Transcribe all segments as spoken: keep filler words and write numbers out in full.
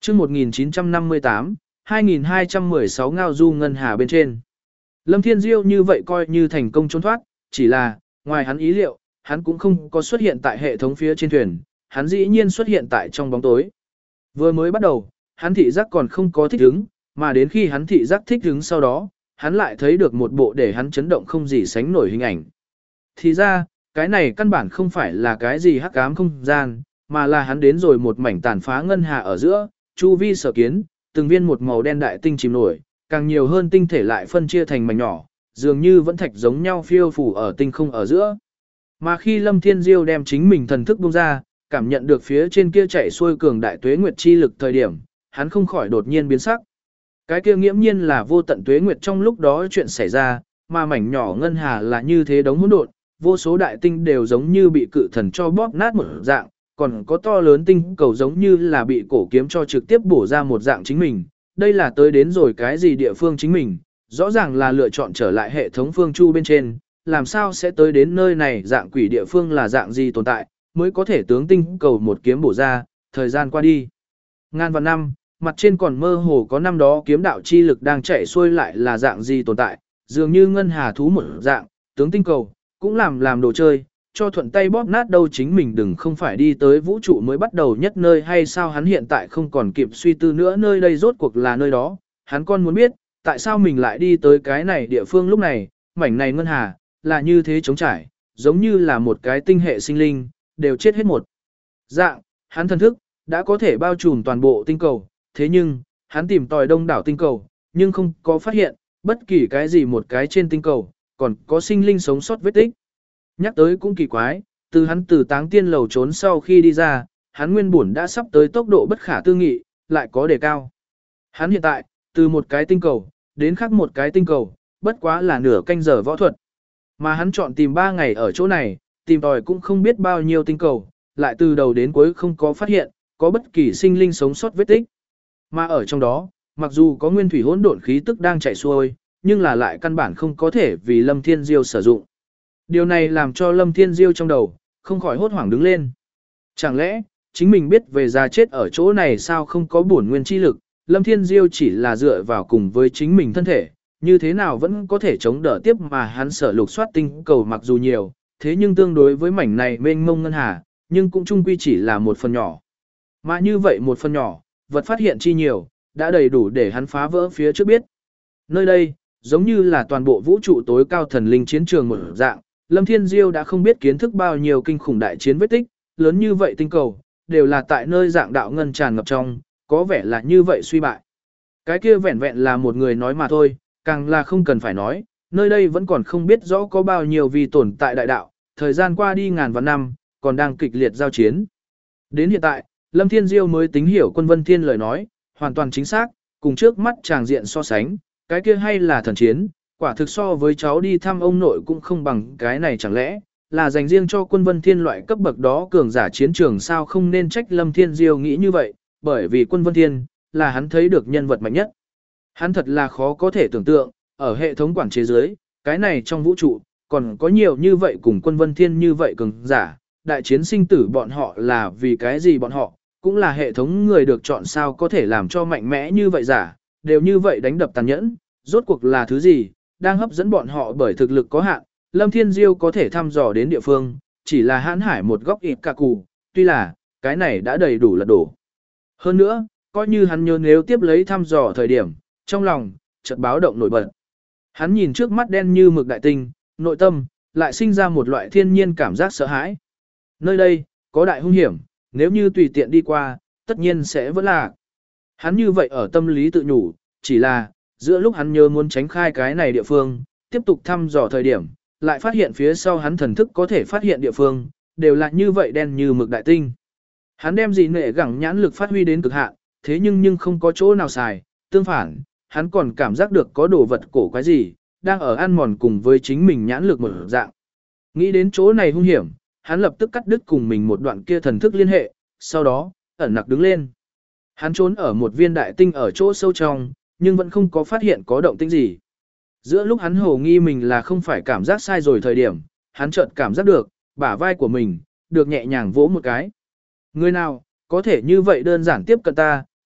chương một nghìn chín trăm năm mươi tám, hai nghìn hai trăm mười sáu ngao du ngân hà bên trên. Lâm Thiên Diêu như vậy coi như thành công trốn thoát, chỉ là, ngoài hắn ý liệu, hắn cũng không có xuất hiện tại hệ thống phía trên thuyền, hắn dĩ nhiên xuất hiện tại trong bóng tối. Vừa mới bắt đầu, hắn thị giác còn không có thích ứng, mà đến khi hắn thị giác thích ứng sau đó, hắn lại thấy được một bộ để hắn chấn động không gì sánh nổi hình ảnh. Thì ra, cái này căn bản không phải là cái gì hắc ám không gian, mà là hắn đến rồi một mảnh tàn phá ngân hà ở giữa, chu vi sở kiến, từng viên một màu đen đại tinh chìm nổi, càng nhiều hơn tinh thể lại phân chia thành mảnh nhỏ, dường như vẫn thạch giống nhau phiêu phù ở tinh không ở giữa. Mà khi Lâm Thiên Diêu đem chính mình thần thức buông ra, cảm nhận được phía trên kia chạy xuôi cường đại tuế nguyệt chi lực thời điểm, hắn không khỏi đột nhiên biến sắc. Cái kia nghiễm nhiên là vô tận tuế nguyệt trong lúc đó chuyện xảy ra, mà mảnh nhỏ ngân hà là như thế đống hỗn độn, vô số đại tinh đều giống như bị cự thần cho bóp nát một dạng, còn có to lớn tinh cầu giống như là bị cổ kiếm cho trực tiếp bổ ra một dạng chính mình. Đây là tới đến rồi cái gì địa phương chính mình, rõ ràng là lựa chọn trở lại hệ thống phương chu bên trên, làm sao sẽ tới đến nơi này dạng quỷ địa phương là dạng gì tồn tại, mới có thể tướng tinh cầu một kiếm bổ ra, thời gian qua đi. Ngàn vạn năm, mặt trên còn mơ hồ có năm đó kiếm đạo chi lực đang chạy xuôi lại là dạng gì tồn tại, dường như ngân hà thú một dạng, tướng tinh cầu, cũng làm làm đồ chơi, cho thuận tay bóp nát đâu chính mình đừng không phải đi tới vũ trụ mới bắt đầu nhất nơi hay sao hắn hiện tại không còn kịp suy tư nữa nơi đây rốt cuộc là nơi đó, hắn còn muốn biết, tại sao mình lại đi tới cái này địa phương lúc này, mảnh này ngân hà, là như thế trống trải, giống như là một cái tinh hệ sinh linh, đều chết hết một. Dạng, hắn thần thức, đã có thể bao trùm toàn bộ tinh cầu, thế nhưng, hắn tìm tòi đông đảo tinh cầu, nhưng không có phát hiện, bất kỳ cái gì một cái trên tinh cầu, còn có sinh linh sống sót vết tích. Nhắc tới cũng kỳ quái, từ hắn từ táng tiên lầu trốn sau khi đi ra, hắn nguyên bổn đã sắp tới tốc độ bất khả tư nghị, lại có đề cao. Hắn hiện tại, từ một cái tinh cầu, đến khác một cái tinh cầu, bất quá là nửa canh giờ võ thuật. Mà hắn chọn tìm ba ngày ở chỗ này, tìm tòi cũng không biết bao nhiêu tinh cầu, lại từ đầu đến cuối không có phát hiện, có bất kỳ sinh linh sống sót vết tích. Mà ở trong đó, mặc dù có nguyên thủy hỗn độn khí tức đang chạy xuôi, nhưng là lại căn bản không có thể vì Lâm Thiên Diêu sử dụng. Điều này làm cho Lâm Thiên Diêu trong đầu, không khỏi hốt hoảng đứng lên. Chẳng lẽ, chính mình biết về già chết ở chỗ này sao không có bổn nguyên chi lực, Lâm Thiên Diêu chỉ là dựa vào cùng với chính mình thân thể, như thế nào vẫn có thể chống đỡ tiếp mà hắn sở lục soát tinh cầu mặc dù nhiều, thế nhưng tương đối với mảnh này mênh mông ngân hà, nhưng cũng chung quy chỉ là một phần nhỏ. Mà như vậy một phần nhỏ, vật phát hiện chi nhiều, đã đầy đủ để hắn phá vỡ phía trước biết. Nơi đây, giống như là toàn bộ vũ trụ tối cao thần linh chiến trường một dạng, Lâm Thiên Diêu đã không biết kiến thức bao nhiêu kinh khủng đại chiến vết tích, lớn như vậy tinh cầu, đều là tại nơi dạng đạo ngân tràn ngập trong, có vẻ là như vậy suy bại. Cái kia vẹn vẹn là một người nói mà thôi, càng là không cần phải nói, nơi đây vẫn còn không biết rõ có bao nhiêu vì tồn tại đại đạo, thời gian qua đi ngàn vạn năm, còn đang kịch liệt giao chiến. Đến hiện tại, Lâm Thiên Diêu mới tính hiểu Quân Vân Thiên lời nói, hoàn toàn chính xác, cùng trước mắt tràng diện so sánh, cái kia hay là thần chiến, quả thực so với cháu đi thăm ông nội cũng không bằng cái này chẳng lẽ, là dành riêng cho Quân Vân Thiên loại cấp bậc đó cường giả chiến trường sao không nên trách Lâm Thiên Diêu nghĩ như vậy, bởi vì Quân Vân Thiên, là hắn thấy được nhân vật mạnh nhất. Hắn thật là khó có thể tưởng tượng, ở hệ thống quản chế dưới, cái này trong vũ trụ, còn có nhiều như vậy cùng Quân Vân Thiên như vậy cường giả, đại chiến sinh tử bọn họ là vì cái gì bọn họ, cũng là hệ thống người được chọn sao có thể làm cho mạnh mẽ như vậy giả, đều như vậy đánh đập tàn nhẫn, rốt cuộc là thứ gì, đang hấp dẫn bọn họ bởi thực lực có hạn, Lâm Thiên Diêu có thể thăm dò đến địa phương, chỉ là hãn hải một góc ịt cả cù, tuy là, cái này đã đầy đủ là đổ. Hơn nữa, coi như hắn nhớ nếu tiếp lấy thăm dò thời điểm, trong lòng, chợt báo động nổi bật. Hắn nhìn trước mắt đen như mực đại tinh, nội tâm, lại sinh ra một loại thiên nhiên cảm giác sợ hãi. Nơi đây, có đại hung hiểm, nếu như tùy tiện đi qua, tất nhiên sẽ vẫn là. Hắn như vậy ở tâm lý tự nhủ, chỉ là, giữa lúc hắn nhớ muốn tránh khai cái này địa phương, tiếp tục thăm dò thời điểm, lại phát hiện phía sau hắn thần thức có thể phát hiện địa phương, đều là như vậy đen như mực đại tinh. Hắn đem gì nệ gẳng nhãn lực phát huy đến cực hạn, thế nhưng nhưng không có chỗ nào xài, tương phản, hắn còn cảm giác được có đồ vật cổ quái gì, đang ở ăn mòn cùng với chính mình nhãn lực một dạng. Nghĩ đến chỗ này hung hiểm, hắn lập tức cắt đứt cùng mình một đoạn kia thần thức liên hệ, sau đó, ẩn nặc đứng lên. Hắn trốn ở một viên đại tinh ở chỗ sâu trong, nhưng vẫn không có phát hiện có động tĩnh gì. Giữa lúc hắn hồ nghi mình là không phải cảm giác sai rồi thời điểm, hắn chợt cảm giác được, bả vai của mình, được nhẹ nhàng vỗ một cái. Người nào, có thể như vậy đơn giản tiếp cận ta,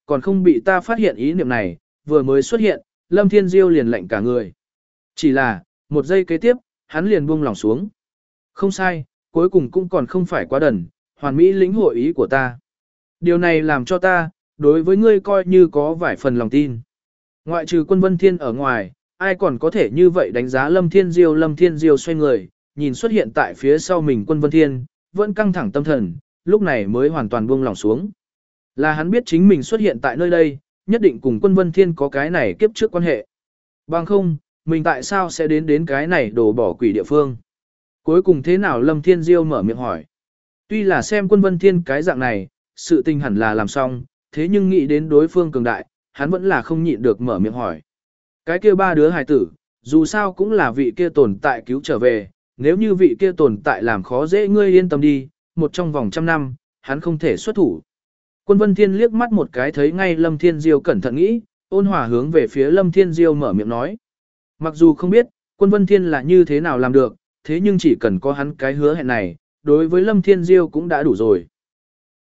còn không bị ta phát hiện ý niệm này, vừa mới xuất hiện, Lâm Thiên Diêu liền lạnh cả người. Chỉ là, một giây kế tiếp, hắn liền buông lỏng xuống. Không sai, cuối cùng cũng còn không phải quá đần, hoàn mỹ lĩnh hội ý của ta. Điều này làm cho ta, đối với ngươi coi như có vài phần lòng tin. Ngoại trừ Quân Vân Thiên ở ngoài, ai còn có thể như vậy đánh giá Lâm Thiên Diêu. Lâm Thiên Diêu xoay người, nhìn xuất hiện tại phía sau mình Quân Vân Thiên, vẫn căng thẳng tâm thần, lúc này mới hoàn toàn buông lỏng xuống. Là hắn biết chính mình xuất hiện tại nơi đây, nhất định cùng Quân Vân Thiên có cái này kiếp trước quan hệ. Bằng không, mình tại sao sẽ đến đến cái này đổ bỏ quỷ địa phương? Cuối cùng thế nào Lâm Thiên Diêu mở miệng hỏi. Tuy là xem Quân Vân Thiên cái dạng này, sự tình hẳn là làm xong, thế nhưng nghĩ đến đối phương cường đại, hắn vẫn là không nhịn được mở miệng hỏi. Cái kia ba đứa hài tử, dù sao cũng là vị kia tồn tại cứu trở về, nếu như vị kia tồn tại làm khó dễ ngươi yên tâm đi, một trong vòng trăm năm, hắn không thể xuất thủ. Quân Vân Thiên liếc mắt một cái thấy ngay Lâm Thiên Diêu cẩn thận nghĩ, ôn hòa hướng về phía Lâm Thiên Diêu mở miệng nói. Mặc dù không biết, Quân Vân Thiên là như thế nào làm được, thế nhưng chỉ cần có hắn cái hứa hẹn này, đối với Lâm Thiên Diêu cũng đã đủ rồi.